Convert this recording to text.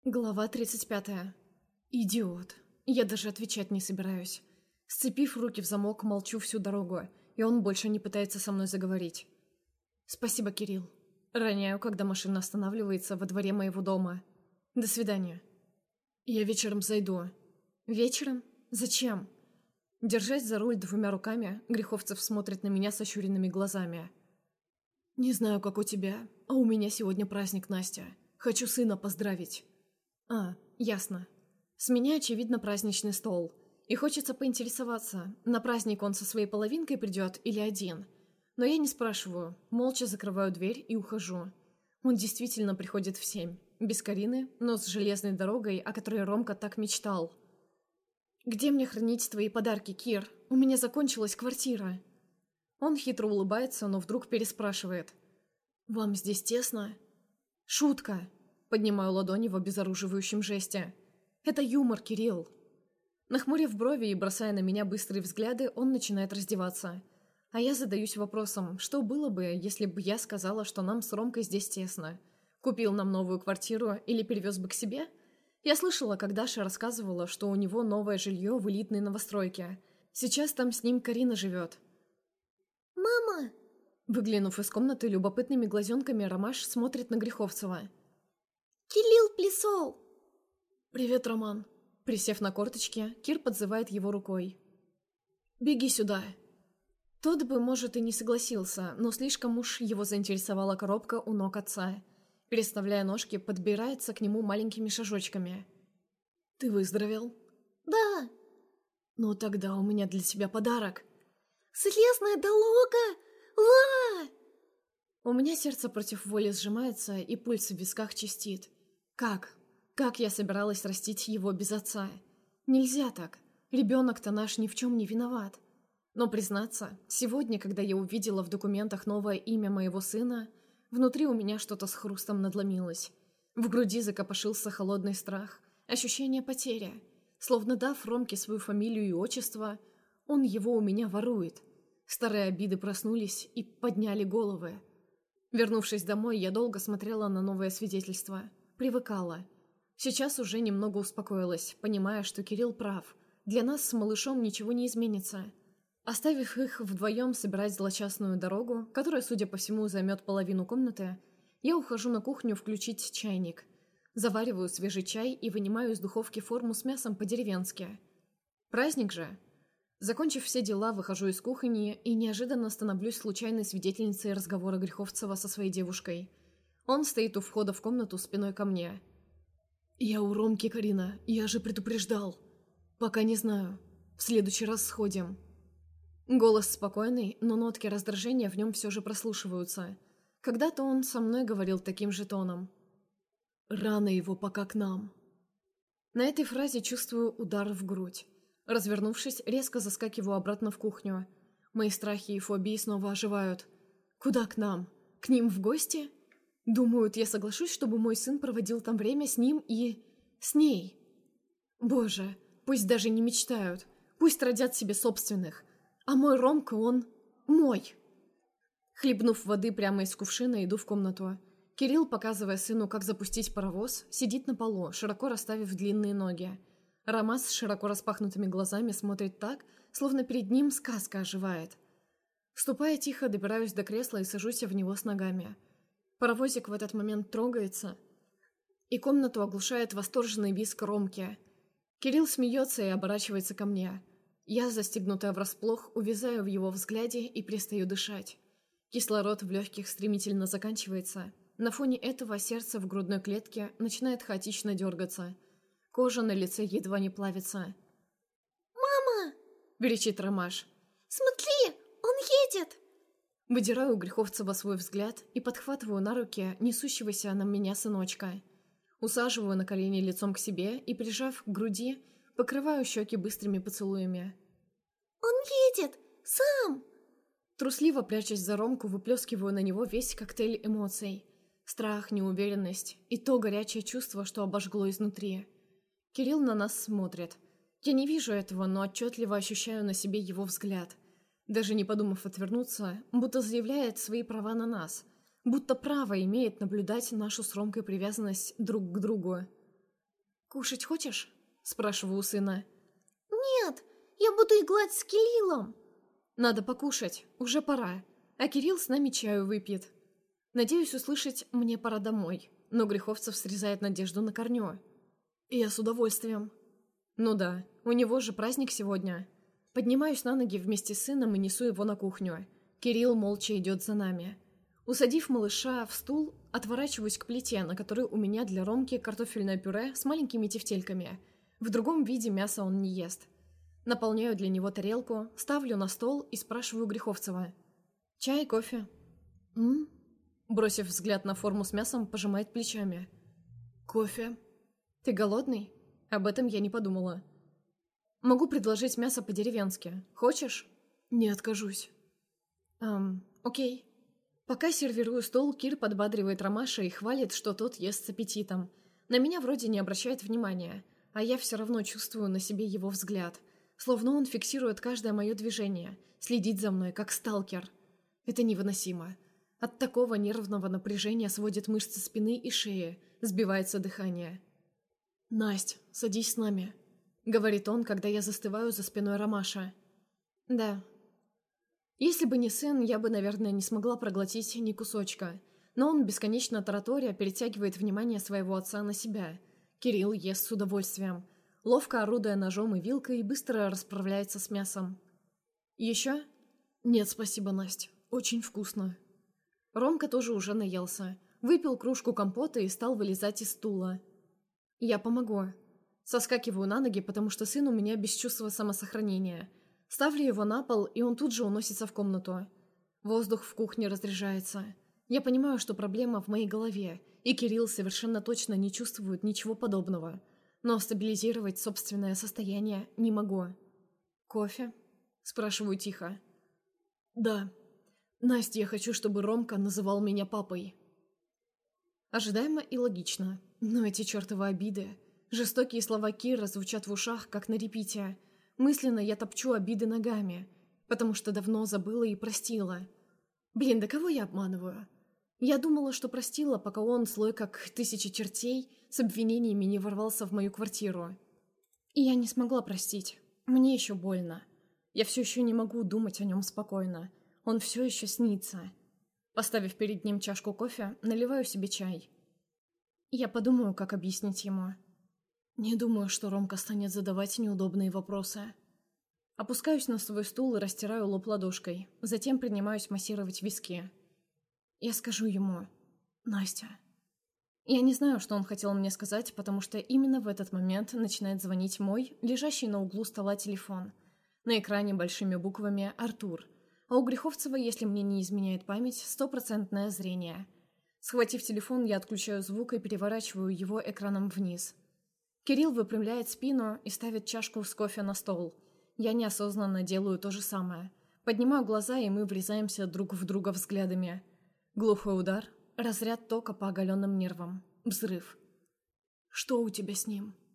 Глава 35. Идиот. Я даже отвечать не собираюсь. Сцепив руки в замок, молчу всю дорогу, и он больше не пытается со мной заговорить. Спасибо, Кирилл. Роняю, когда машина останавливается во дворе моего дома. До свидания. Я вечером зайду. Вечером? Зачем? Держась за руль двумя руками, Греховцев смотрит на меня с ощуренными глазами. Не знаю, как у тебя, а у меня сегодня праздник, Настя. Хочу сына поздравить. Ясно. С меня, очевидно, праздничный стол. И хочется поинтересоваться, на праздник он со своей половинкой придет или один. Но я не спрашиваю, молча закрываю дверь и ухожу. Он действительно приходит в 7. Без Карины, но с железной дорогой, о которой Ромка так мечтал. «Где мне хранить твои подарки, Кир? У меня закончилась квартира». Он хитро улыбается, но вдруг переспрашивает. «Вам здесь тесно?» «Шутка!» Поднимаю ладони в обезоруживающем жесте. «Это юмор, Кирилл!» Нахмурив брови и бросая на меня быстрые взгляды, он начинает раздеваться. А я задаюсь вопросом, что было бы, если бы я сказала, что нам с Ромкой здесь тесно? Купил нам новую квартиру или перевез бы к себе? Я слышала, как Даша рассказывала, что у него новое жилье в элитной новостройке. Сейчас там с ним Карина живет. «Мама!» Выглянув из комнаты, любопытными глазенками Ромаш смотрит на Греховцева. «Кирилл пришел!» «Привет, Роман!» Присев на корточки, Кир подзывает его рукой. «Беги сюда!» Тот бы, может, и не согласился, но слишком уж его заинтересовала коробка у ног отца. Переставляя ножки, подбирается к нему маленькими шажочками. «Ты выздоровел?» «Да!» «Ну тогда у меня для тебя подарок!» «Железная дорога! Ла!» У меня сердце против воли сжимается, и пульс в висках частит. Как? Как я собиралась растить его без отца? Нельзя так. Ребенок-то наш ни в чем не виноват. Но, признаться, сегодня, когда я увидела в документах новое имя моего сына, внутри у меня что-то с хрустом надломилось. В груди закопошился холодный страх, ощущение потери. Словно дав Ромке свою фамилию и отчество, он его у меня ворует. Старые обиды проснулись и подняли головы. Вернувшись домой, я долго смотрела на новое свидетельство. Привыкала. Сейчас уже немного успокоилась, понимая, что Кирилл прав. Для нас с малышом ничего не изменится. Оставив их вдвоем собирать злочастную дорогу, которая, судя по всему, займет половину комнаты, я ухожу на кухню включить чайник. Завариваю свежий чай и вынимаю из духовки форму с мясом по-деревенски. Праздник же. Закончив все дела, выхожу из кухни и неожиданно становлюсь случайной свидетельницей разговора Греховцева со своей девушкой. Он стоит у входа в комнату спиной ко мне. «Я у Ромки, Карина, я же предупреждал. Пока не знаю. В следующий раз сходим». Голос спокойный, но нотки раздражения в нем все же прослушиваются. Когда-то он со мной говорил таким же тоном. «Рано его пока к нам». На этой фразе чувствую удар в грудь. Развернувшись, резко заскакиваю обратно в кухню. Мои страхи и фобии снова оживают. Куда к нам? К ним в гости? Думают, я соглашусь, чтобы мой сын проводил там время с ним и... с ней. Боже, пусть даже не мечтают. Пусть родят себе собственных. А мой Ромка, он... мой. Хлебнув воды прямо из кувшина, иду в комнату. Кирилл, показывая сыну, как запустить паровоз, сидит на полу, широко расставив длинные ноги. Ромас с широко распахнутыми глазами смотрит так, словно перед ним сказка оживает. Ступая тихо, добираюсь до кресла и сажусь в него с ногами. Паровозик в этот момент трогается, и комнату оглушает восторженный визг Ромки. Кирилл смеется и оборачивается ко мне. Я, застигнутая врасплох, увязаю в его взгляде и перестаю дышать. Кислород в легких стремительно заканчивается. На фоне этого сердце в грудной клетке начинает хаотично дергаться. Кожа на лице едва не плавится. «Мама!» — верещит Ромаш. «Смотри, он едет!» Выдираю у Греховцева свой взгляд и подхватываю на руки несущегося на меня сыночка. Усаживаю на колени лицом к себе и, прижав к груди, покрываю щеки быстрыми поцелуями. «Он едет! Сам!» Трусливо прячась за Ромку, выплескиваю на него весь коктейль эмоций. Страх, неуверенность и то горячее чувство, что обожгло изнутри. Кирилл на нас смотрит. Я не вижу этого, но отчетливо ощущаю на себе его взгляд. Даже не подумав отвернуться, будто заявляет свои права на нас. Будто право имеет наблюдать нашу с Ромкой привязанность друг к другу. «Кушать хочешь?» – спрашиваю у сына. Нет, я буду играть с Кириллом. «Надо покушать, уже пора, а Кирилл с нами чаю выпьет». Надеюсь услышать «мне пора домой», но Греховцев срезает надежду на корню. «Я с удовольствием». «Ну да, у него же праздник сегодня». Поднимаюсь на ноги вместе с сыном и несу его на кухню. Кирилл молча идет за нами. Усадив малыша в стул, отворачиваюсь к плите, на которой у меня для Ромки картофельное пюре с маленькими тефтельками. В другом виде мяса он не ест. Наполняю для него тарелку, ставлю на стол и спрашиваю Греховцева. «Чай, кофе?» «М?», бросив взгляд на форму с мясом, пожимает плечами. «Кофе». «Ты голодный?» Об этом я не подумала. «Могу предложить мясо по-деревенски. Хочешь?» «Не откажусь». Окей». Пока сервирую стол, Кир подбадривает Ромаша и хвалит, что тот ест с аппетитом. На меня вроде не обращает внимания, а я все равно чувствую на себе его взгляд. Словно он фиксирует каждое мое движение, следит за мной, как сталкер. Это невыносимо. От такого нервного напряжения сводит мышцы спины и шеи, сбивается дыхание. «Насть, садись с нами», — говорит он, когда я застываю за спиной Ромаша. «Да». Если бы не сын, я бы, наверное, не смогла проглотить ни кусочка. Но он бесконечно тараторя перетягивает внимание своего отца на себя. Кирилл ест с удовольствием, ловко орудуя ножом и вилкой, и быстро расправляется с мясом. «Еще?» «Нет, спасибо, Насть. Очень вкусно». Ромка тоже уже наелся. Выпил кружку компота и стал вылезать из стула. «Я помогу». Соскакиваю на ноги, потому что сын у меня без чувства самосохранения. Ставлю его на пол, и он тут же уносится в комнату. Воздух в кухне разряжается. Я понимаю, что проблема в моей голове, и Кирилл совершенно точно не чувствует ничего подобного. Но стабилизировать собственное состояние не могу. «Кофе?» – спрашиваю тихо. «Да. Настя, я хочу, чтобы Ромка называл меня папой». Ожидаемо и логично, но эти чертовы обиды. Жестокие слова Кира звучат в ушах, как на репите. Мысленно я топчу обиды ногами, потому что давно забыла и простила. Блин, да кого я обманываю? Я думала, что простила, пока он, злой как тысячи чертей, с обвинениями не ворвался в мою квартиру. И я не смогла простить. Мне еще больно. Я все еще не могу думать о нем спокойно. Он все еще снится. Поставив перед ним чашку кофе, наливаю себе чай. Я подумаю, как объяснить ему. Не думаю, что Ромка станет задавать неудобные вопросы. Опускаюсь на свой стул и растираю лоб ладошкой. Затем принимаюсь массировать виски. Я скажу ему: «Настя». Я не знаю, что он хотел мне сказать, потому что именно в этот момент начинает звонить мой, лежащий на углу стола, телефон. На экране большими буквами «Артур». А у Греховцева, если мне не изменяет память, 100% зрение. Схватив телефон, я отключаю звук и переворачиваю его экраном вниз. Кирилл выпрямляет спину и ставит чашку с кофе на стол. Я неосознанно делаю то же самое. Поднимаю глаза, и мы врезаемся друг в друга взглядами. Глухой удар, разряд тока по оголенным нервам. Взрыв. «Что у тебя с ним?»